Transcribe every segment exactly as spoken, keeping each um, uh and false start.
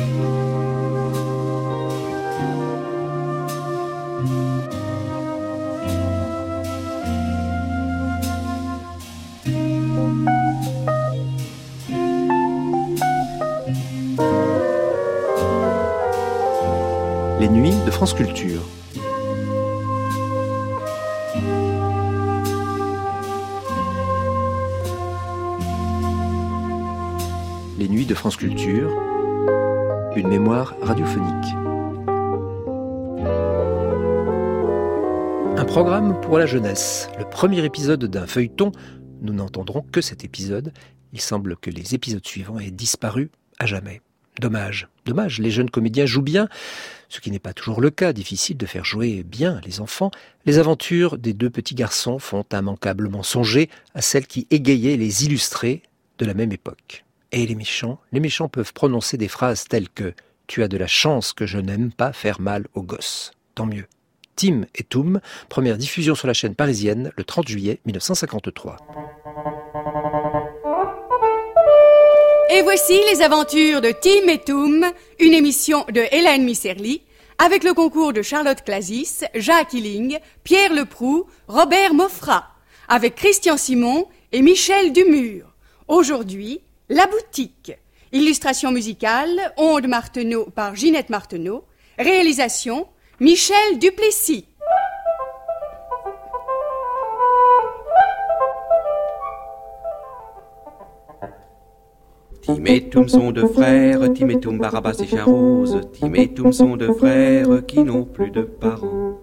Les nuits de France Culture. Les nuits de France Culture, une mémoire radiophonique. Un programme pour la jeunesse. Le premier épisode d'un feuilleton. Nous n'entendrons que cet épisode. Il semble que les épisodes suivants aient disparu à jamais. Dommage, dommage, les jeunes comédiens jouent bien, ce qui n'est pas toujours le cas, difficile de faire jouer bien les enfants. Les aventures des deux petits garçons font immanquablement songer à celles qui égayaient les illustrés de la même époque. Et les méchants, les méchants peuvent prononcer des phrases telles que « Tu as de la chance que je n'aime pas faire mal aux gosses ». Tant mieux. Tim et Toum, première diffusion sur la chaîne parisienne le trente juillet mille neuf cent cinquante-trois. Et voici les aventures de Tim et Toum, une émission de Hélène Misserli, avec le concours de Charlotte Clasis, Jacques Hilling, Pierre Leproux, Robert Moffrat, avec Christian Simon et Michel Dumur. Aujourd'hui, La Boutique. Illustration musicale, Onde Marteneau par Ginette Marteneau. Réalisation, Michel Duplessis. Tim et Toum sont deux frères, Tim et Toum, Barabas et Chien Rose. Tim et Toum sont deux frères qui n'ont plus de parents.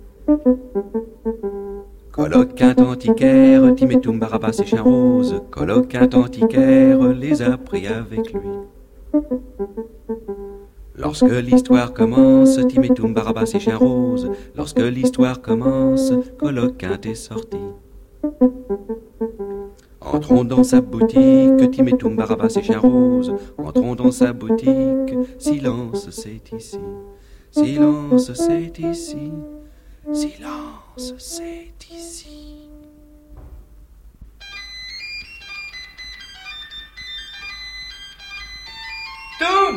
Coloquint antiquaire, Tim et Toum, Barabas et Chien Rose. Coloquint antiquaire les a pris avec lui. Lorsque l'histoire commence, Tim et Toum, Barabas et Chien Rose. Lorsque l'histoire commence, Coloquint est sorti. Entrons dans sa boutique, Tim et Toum, Barabas et Chien Rose. Entrons dans sa boutique, silence c'est ici. Silence c'est ici. Silence c'est ici. Toum!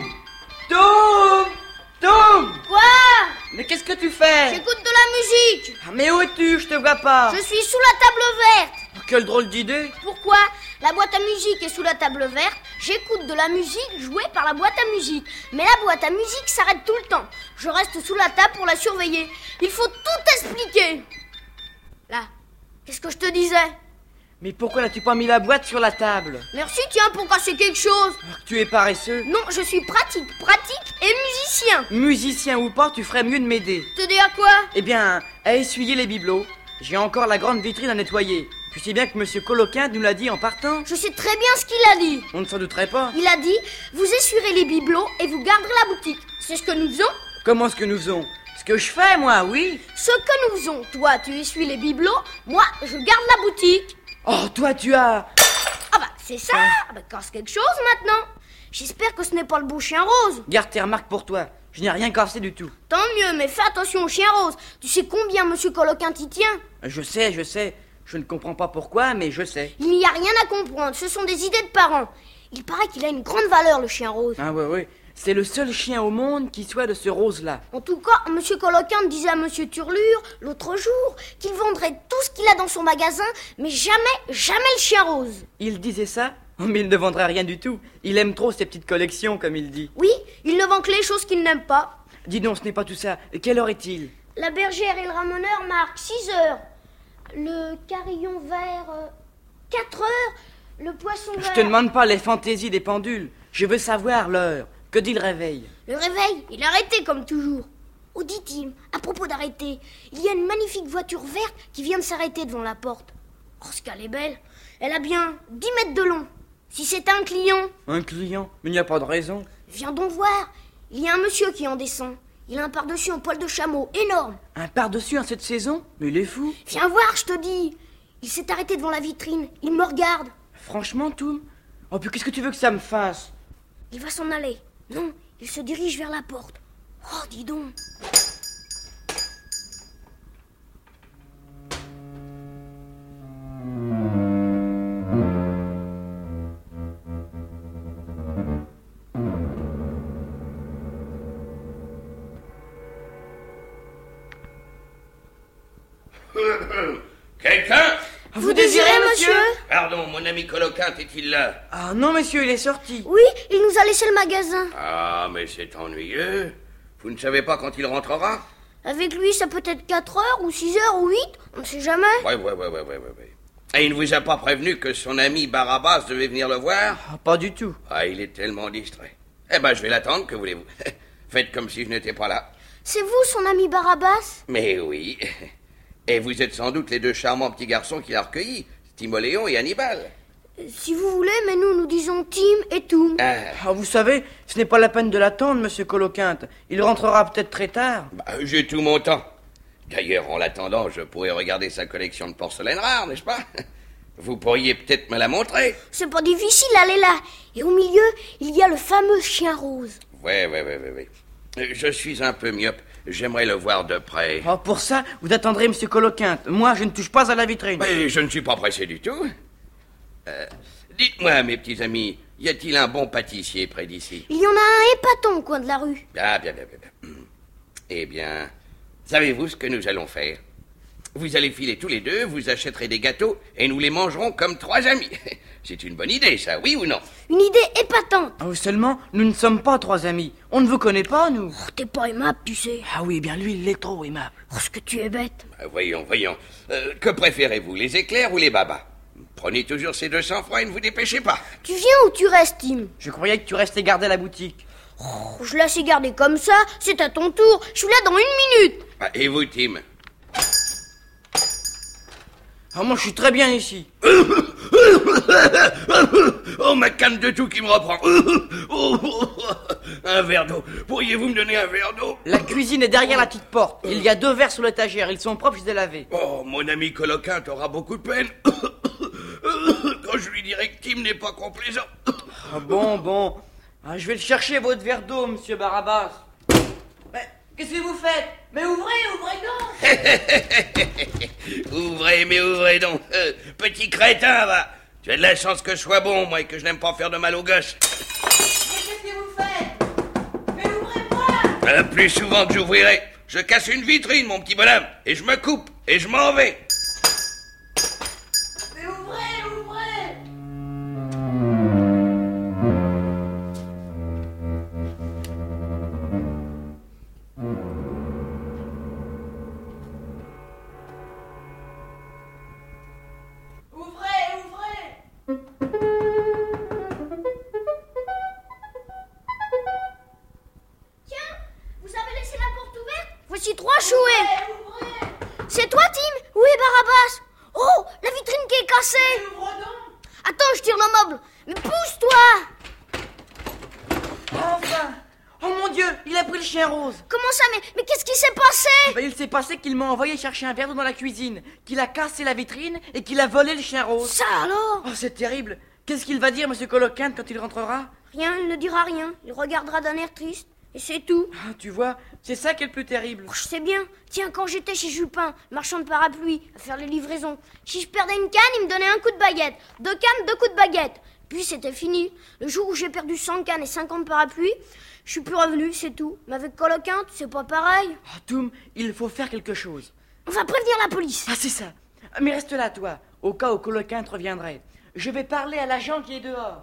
Toum! Toum! Quoi? Mais qu'est-ce que tu fais? J'écoute de la musique. Ah, mais où es-tu? Je te vois pas. Je suis sous la table verte. Oh, quelle drôle d'idée. Pourquoi? La boîte à musique est sous la table verte. J'écoute de la musique jouée par la boîte à musique. Mais la boîte à musique s'arrête tout le temps. Je reste sous la table pour la surveiller. Il faut tout expliquer. Là, qu'est-ce que je te disais? Mais pourquoi n'as-tu pas mis la boîte sur la table? Merci, tiens, pour casser quelque chose. Alors que tu es paresseux. Non, je suis pratique, pratique et musicien. Musicien ou pas, tu ferais mieux de m'aider. Te dis à quoi? Eh bien, à essuyer les bibelots. J'ai encore la grande vitrine à nettoyer. Tu sais bien que Monsieur Coloquint nous l'a dit en partant. Je sais très bien ce qu'il a dit. On ne s'en douterait pas. Il a dit, vous essuierez les bibelots et vous garderez la boutique. C'est ce que nous faisons. Comment ce que nous faisons? Ce que je fais, moi, oui. Ce que nous faisons. Toi, tu essuies les bibelots. Moi, je garde la boutique. Oh, toi, tu as... Ah bah, c'est ça. Ah bah, casse quelque chose maintenant. J'espère que ce n'est pas le beau chien rose. Garde tes remarques pour toi. Je n'ai rien cassé du tout. Tant mieux, mais fais attention au chien rose. Tu sais combien Monsieur Coloquint y tient? Je sais, je sais. Je ne comprends pas pourquoi, mais je sais. Il n'y a rien à comprendre. Ce sont des idées de parents. Il paraît qu'il a une grande valeur, le chien rose. Ah ouais, ouais. C'est le seul chien au monde qui soit de ce rose-là. En tout cas, Monsieur Coloquint disait à Monsieur Turlure, l'autre jour, qu'il vendrait tout ce qu'il a dans son magasin, mais jamais, jamais le chien rose. Il disait ça? Oh, mais il ne vendrait rien du tout. Il aime trop ses petites collections, comme il dit. Oui, il ne vend que les choses qu'il n'aime pas. Dis donc, ce n'est pas tout ça. Quelle heure est-il? La bergère et le ramoneur marquent six heures. Le carillon vert, euh, quatre heures. Le poisson vert... Je te demande pas les fantaisies des pendules. Je veux savoir l'heure. Que dit le réveil? Le réveil, il a arrêté comme toujours. Oh, dit-il, à propos d'arrêter, il y a une magnifique voiture verte qui vient de s'arrêter devant la porte. Oh, ce qu'elle est belle. Elle a bien dix mètres de long. Si c'était un client... Un client? Mais il n'y a pas de raison. Viens donc voir. Il y a un monsieur qui en descend. Il a un pardessus en poil de chameau, énorme. Un pardessus en cette saison? Mais il est fou. Viens voir, je te dis. Il s'est arrêté devant la vitrine. Il me regarde. Franchement, Toum? Oh, puis qu'est-ce que tu veux que ça me fasse? Il va s'en aller. Non, il se dirige vers la porte. Oh, dis donc. Vous désirez, monsieur? Pardon, mon ami Coloquinte est-il là? Ah non, monsieur, il est sorti. Oui, il nous a laissé le magasin. Ah, mais c'est ennuyeux. Vous ne savez pas quand il rentrera? Avec lui, ça peut être quatre heures, ou six heures, ou huit, on ne sait jamais. Ouais, ouais, ouais, ouais, ouais, ouais. Et il ne vous a pas prévenu que son ami Barabbas devait venir le voir? Ah, pas du tout. Ah, il est tellement distrait. Eh ben, je vais l'attendre, que voulez-vous? Faites comme si je n'étais pas là. C'est vous, son ami Barabbas? Mais oui. Et vous êtes sans doute les deux charmants petits garçons qu'il a recueillis, Timoléon et Hannibal. Si vous voulez, mais nous, nous disons Tim et Toum. Ah, Ah, vous savez, ce n'est pas la peine de l'attendre, monsieur Coloquinte. Il rentrera peut-être très tard. bah, j'ai tout mon temps. D'ailleurs, en l'attendant, je pourrais regarder sa collection de porcelaine rare, n'est-ce pas? Vous pourriez peut-être me la montrer. C'est pas difficile, allez là. Et au milieu, il y a le fameux chien rose. Ouais, ouais, ouais, ouais, ouais. Euh, Je suis un peu myope. J'aimerais le voir de près. Ah, pour ça, vous attendrez monsieur Coloquinte. Moi, je ne touche pas à la vitrine. Mais je ne suis pas pressé du tout. Euh, dites-moi, mes petits amis, y a-t-il un bon pâtissier près d'ici? Il y en a un épatant au coin de la rue. Ah, bien, bien, bien, bien. Eh bien, savez-vous ce que nous allons faire? Vous allez filer tous les deux, vous achèterez des gâteaux et nous les mangerons comme trois amis. C'est une bonne idée, ça, oui ou non? Une idée épatante. Ah, seulement, nous ne sommes pas trois amis. On ne vous connaît pas, nous. Oh, t'es pas aimable, tu sais. Ah oui, bien lui, il est trop aimable. Oh, ce que tu es bête. Ah, voyons, voyons. Euh, que préférez-vous, les éclairs ou les babas? Prenez toujours ces deux cents francs et ne vous dépêchez pas. Tu viens ou tu restes, Tim? Je croyais que tu restais garder la boutique. Oh, je laisse y garder comme ça. C'est à ton tour. Je suis là dans une minute. Ah, et vous, Tim? Ah, moi, je suis très bien ici. Oh, ma canne de tout qui me reprend. Un verre d'eau. Pourriez-vous me donner un verre d'eau? La cuisine est derrière la petite porte. Il y a deux verres sur l'étagère. Ils sont propres, je les ai lavés. Oh, mon ami Coloquinte aura beaucoup de peine quand je lui dirai que Tim n'est pas complaisant. Ah bon, bon. Ah, je vais le chercher, votre verre d'eau, monsieur Barabbas. Mais qu'est-ce que vous faites? Mais ouvrez, ouvrez donc. Ouvrez, mais ouvrez donc. Euh, petit crétin, va. Tu as de la chance que je sois bon, moi, et que je n'aime pas faire de mal aux gosses. Mais qu'est-ce que vous faites? Mais ouvrez-moi. Euh, plus souvent que j'ouvrirai, je casse une vitrine, mon petit bonhomme, et je me coupe, et je m'en vais. Mais ouvrez, ouvrez. Ouvrez, ouvrez. Tiens, vous avez laissé la porte ouverte? Voici trois chouets. Ouvrez, C'est toi, Tim? Où est Barabbas? Oh, la vitrine qui est cassée. ouvre donc. Attends, je tire le meuble. Mais pousse-toi. Enfin. Oh mon Dieu, il a pris le chien rose. Comment ça? Mais, mais qu'est-ce qui s'est passé? Ben, il s'est passé qu'il m'a envoyé chercher un verre d'eau dans la cuisine, qu'il a cassé la vitrine et qu'il a volé le chien rose. Ça alors? Oh, c'est terrible. Qu'est-ce qu'il va dire, monsieur Coloquinte, quand il rentrera? Rien, il ne dira rien. Il regardera d'un air triste. Et c'est tout. Ah, tu vois, c'est ça qui est le plus terrible. Oh, je sais bien. Tiens, quand j'étais chez Jupin, marchand de parapluies, à faire les livraisons, si je perdais une canne, il me donnait un coup de baguette. Deux cannes, deux coups de baguette. Puis c'était fini. Le jour où j'ai perdu cent cannes et cinquante parapluies, je suis plus revenu, c'est tout. Mais avec Coloquinte, c'est pas pareil. Ah, Toum, il faut faire quelque chose. On va prévenir la police. Ah, c'est ça. Mais reste là, toi, au cas où Coloquinte reviendrait. Je vais parler à l'agent qui est dehors.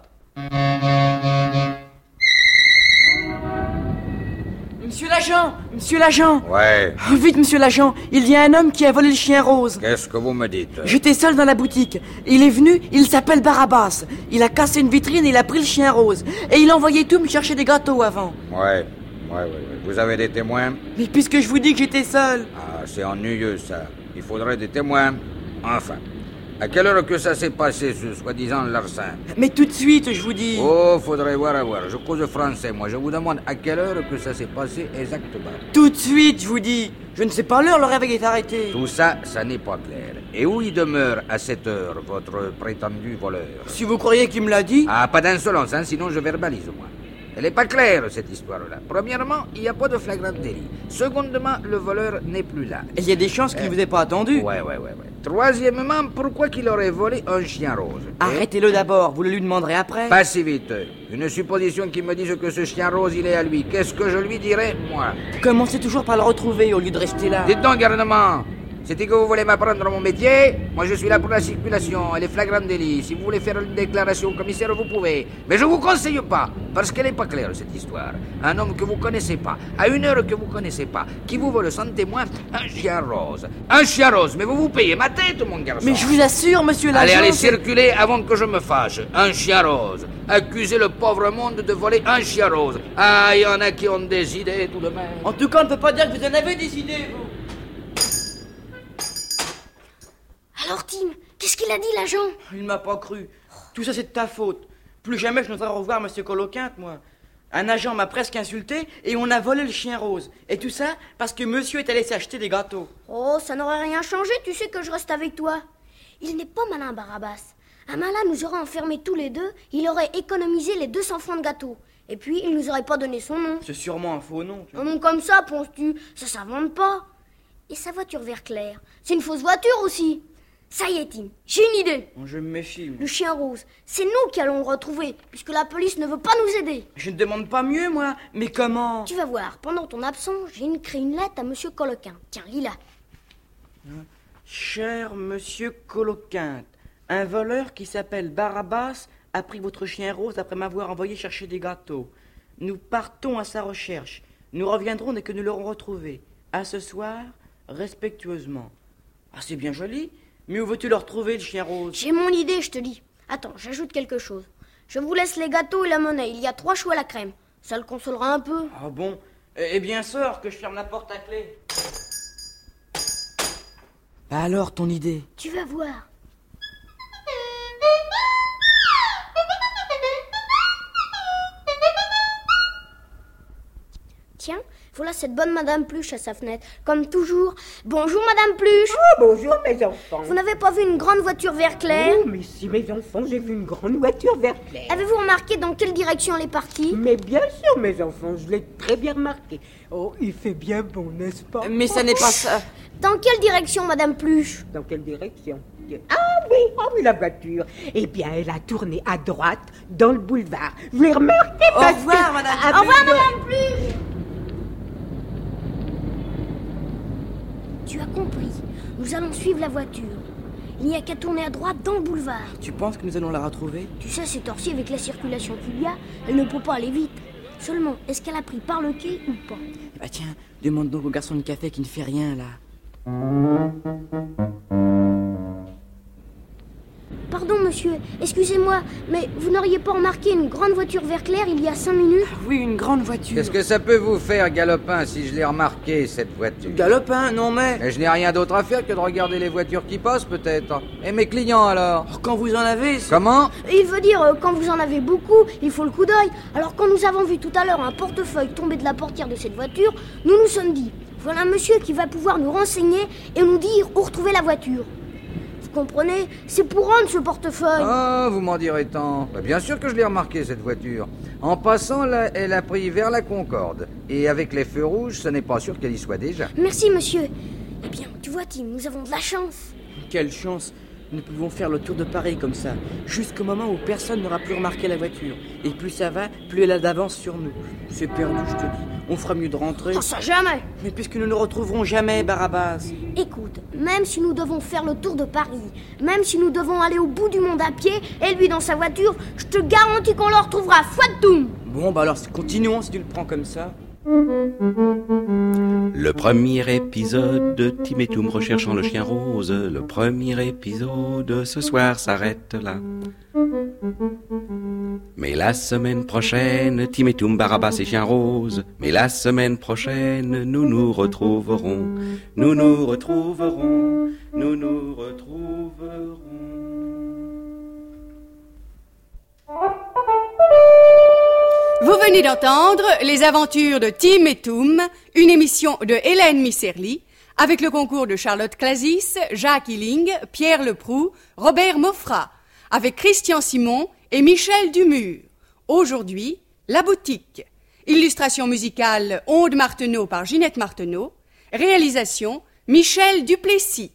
Monsieur l'agent, monsieur l'agent. Ouais, Oh, vite, monsieur l'agent, il y a un homme qui a volé le chien rose. qu'est-ce que vous me dites? J'étais seul dans la boutique. Il est venu, il s'appelle Barabbas. Il a cassé une vitrine et il a pris le chien rose. Et il envoyait tout me chercher des gâteaux avant. Ouais, ouais, ouais, ouais. Vous avez des témoins? Mais puisque je vous dis que j'étais seul. Ah, c'est ennuyeux ça. Il faudrait des témoins. Enfin, à quelle heure que ça s'est passé, ce soi-disant larcin? Mais tout de suite, je vous dis. Oh, faudrait voir à voir. Je cause français, moi. Je vous demande à quelle heure que ça s'est passé exactement. Tout de suite, je vous dis. Je ne sais pas l'heure, le réveil est arrêté. Tout ça, ça n'est pas clair. Et où il demeure à cette heure, votre prétendu voleur? Si vous croyez qu'il me l'a dit. Ah, pas d'insolence, hein, sinon je verbalise, moi. Elle n'est pas claire, cette histoire-là. Premièrement, il n'y a pas de flagrant délit. Secondement, le voleur n'est plus là. Il y a des chances qu'il ne vous ait pas attendu. Ouais, ouais, ouais, ouais. Troisièmement, pourquoi qu'il aurait volé un chien rose? Arrêtez-le d'abord, vous le lui demanderez après. Pas si vite. Une supposition qui me dise que ce chien rose, il est à lui. Qu'est-ce que je lui dirais, moi? Commencez toujours par le retrouver au lieu de rester là. Dites donc, gouvernement, C'est-il que vous voulez m'apprendre mon métier? Moi, je suis là pour la circulation et les flagrants délits. Si vous voulez faire une déclaration au commissaire, vous pouvez. Mais je vous conseille pas, parce qu'elle n'est pas claire, cette histoire. Un homme que vous connaissez pas, à une heure que vous connaissez pas, qui vous vole sans témoin un chien rose. Un chien rose, mais vous vous payez ma tête, mon garçon. Mais je vous assure, monsieur l'agent... Allez, allez, c'est- circulez avant que je me fâche. Un chien rose. Accusez le pauvre monde de voler un chien rose. Ah, il y en a qui ont des idées, tout de même. En tout cas, on ne peut pas dire que vous en avez des idées, vous. Alors, Tim, qu'est-ce qu'il a dit, l'agent? Il ne m'a pas cru. Tout ça, c'est de ta faute. Plus jamais je n'oserai revoir monsieur Coloquinte, moi. Un agent m'a presque insulté et on a volé le chien rose. Et tout ça parce que monsieur est allé s'acheter des gâteaux. Oh, ça n'aurait rien changé, tu sais que je reste avec toi. Il n'est pas malin, Barabbas. Un malin nous aurait enfermés tous les deux, il aurait économisé les deux cents francs de gâteau. Et puis, il nous aurait pas donné son nom. C'est sûrement un faux nom. tu vois. Un nom comme ça, penses-tu? Ça s'invente pas. Et sa voiture vert clair, c'est une fausse voiture aussi. Ça y est, Tim, j'ai une idée. Bon, je me méfie. moi. Le chien rose, c'est nous qui allons le retrouver, puisque la police ne veut pas nous aider. Je ne demande pas mieux, moi. Mais comment? Tu vas voir, pendant ton absence, j'ai écrit une lettre à monsieur Coloquin. Tiens, lis-la. Cher monsieur Coloquinte, un voleur qui s'appelle Barabbas a pris votre chien rose après m'avoir envoyé chercher des gâteaux. Nous partons à sa recherche. Nous reviendrons dès que nous l'aurons retrouvé. À ce soir, respectueusement. Ah, c'est bien joli. Mais où veux-tu le retrouver, le chien rose? J'ai mon idée, je te dis. Attends, j'ajoute quelque chose. Je vous laisse les gâteaux et la monnaie. Il y a trois choux à la crème. Ça le consolera un peu. Ah bon? Eh eh bien, sors, que je ferme la porte à clé. Bah alors, ton idée? Tu vas voir. Tiens, voilà cette bonne Madame Pluche à sa fenêtre. Comme toujours. Bonjour, Madame Pluche. Oh, bonjour mes enfants. Vous n'avez pas vu une grande voiture vert clair? Oh, mais si mes enfants, j'ai vu une grande voiture vert clair. Avez-vous remarqué dans quelle direction elle est partie? Mais bien sûr, mes enfants, je l'ai très bien remarqué. Oh, il fait bien bon, n'est-ce pas? Mais ça n'est pas ça. Dans quelle direction, Madame Pluche? Dans quelle direction? Ah oui, ah oui, la voiture. Eh bien, elle a tourné à droite dans le boulevard. Je l'ai remarqué Au parce revoir, que... madame. avec Au revoir, le- Madame Pluche. Tu as compris. Nous allons suivre la voiture. Il n'y a qu'à tourner à droite dans le boulevard. Tu penses que nous allons la retrouver? Tu sais, c'est torsi avec la circulation qu'il y a. Elle ne peut pas aller vite. Seulement, est-ce qu'elle a pris par le quai ou pas? Bah tiens, demande donc au garçon de café qui ne fait rien, là. Pardon, monsieur. Excusez-moi, mais vous n'auriez pas remarqué une grande voiture vert clair il y a cinq minutes? Ah oui, une grande voiture. Qu'est-ce que ça peut vous faire, Galopin, si je l'ai remarqué, cette voiture? Galopin, non mais... Mais je n'ai rien d'autre à faire que de regarder les voitures qui passent, peut-être. Et mes clients, alors? Oh, quand vous en avez... c'est- Comment? Il veut dire, euh, quand vous en avez beaucoup, il faut le coup d'œil. Alors, quand nous avons vu tout à l'heure un portefeuille tomber de la portière de cette voiture, nous nous sommes dit, voilà un monsieur qui va pouvoir nous renseigner et nous dire où retrouver la voiture. Vous comprenez? C'est pour rendre ce portefeuille. Ah, vous m'en direz tant. Bah, bien sûr que je l'ai remarqué, cette voiture. En passant, là, elle a pris vers la Concorde. Et avec les feux rouges, ce n'est pas sûr qu'elle y soit déjà. Merci, monsieur. Eh bien, tu vois, Tim, nous avons de la chance. Quelle chance. Nous pouvons faire le tour de Paris comme ça, jusqu'au moment où personne n'aura plus remarqué la voiture. Et plus ça va, plus elle a d'avance sur nous. C'est perdu, je te dis. On fera mieux de rentrer. Oh, ça jamais. Mais puisque nous ne retrouverons jamais Barabbas. Écoute, même si nous devons faire le tour de Paris, même si nous devons aller au bout du monde à pied, et lui dans sa voiture, je te garantis qu'on le retrouvera. Fouettoum. Bon, bah alors continuons si tu le prends comme ça. Le premier épisode de Tim et Toum recherchant le chien rose. Le premier épisode ce soir s'arrête là. Mais la semaine prochaine, Tim et Toum, Barabbas et chien rose. Mais la semaine prochaine, nous nous retrouverons. Nous nous retrouverons. Nous nous retrouverons. Vous venez d'entendre Les aventures de Tim et Toum, une émission de Hélène Misserli, avec le concours de Charlotte Clasis, Jacques Illing, Pierre Leproux, Robert Moffrat, avec Christian Simon et Michel Dumur. Aujourd'hui, La Boutique. Illustration musicale Onde Marteneau par Ginette Marteneau. Réalisation Michel Duplessis.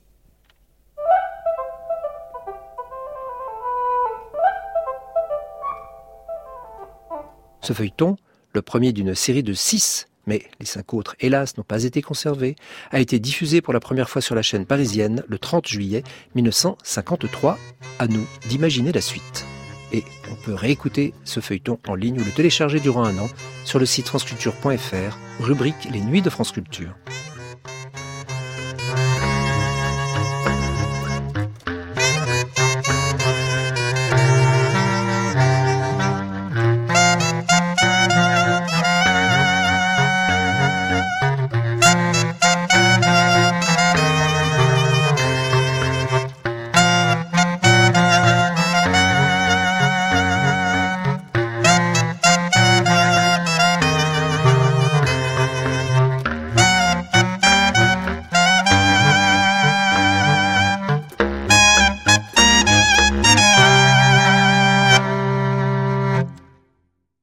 Ce feuilleton, le premier d'une série de six mais les cinq autres, hélas, n'ont pas été conservés, a été diffusé pour la première fois sur la chaîne parisienne le trente juillet mille neuf cent cinquante-trois. À nous d'imaginer la suite. Et on peut réécouter ce feuilleton en ligne ou le télécharger durant un an sur le site franceculture point f r, rubrique Les Nuits de France Culture.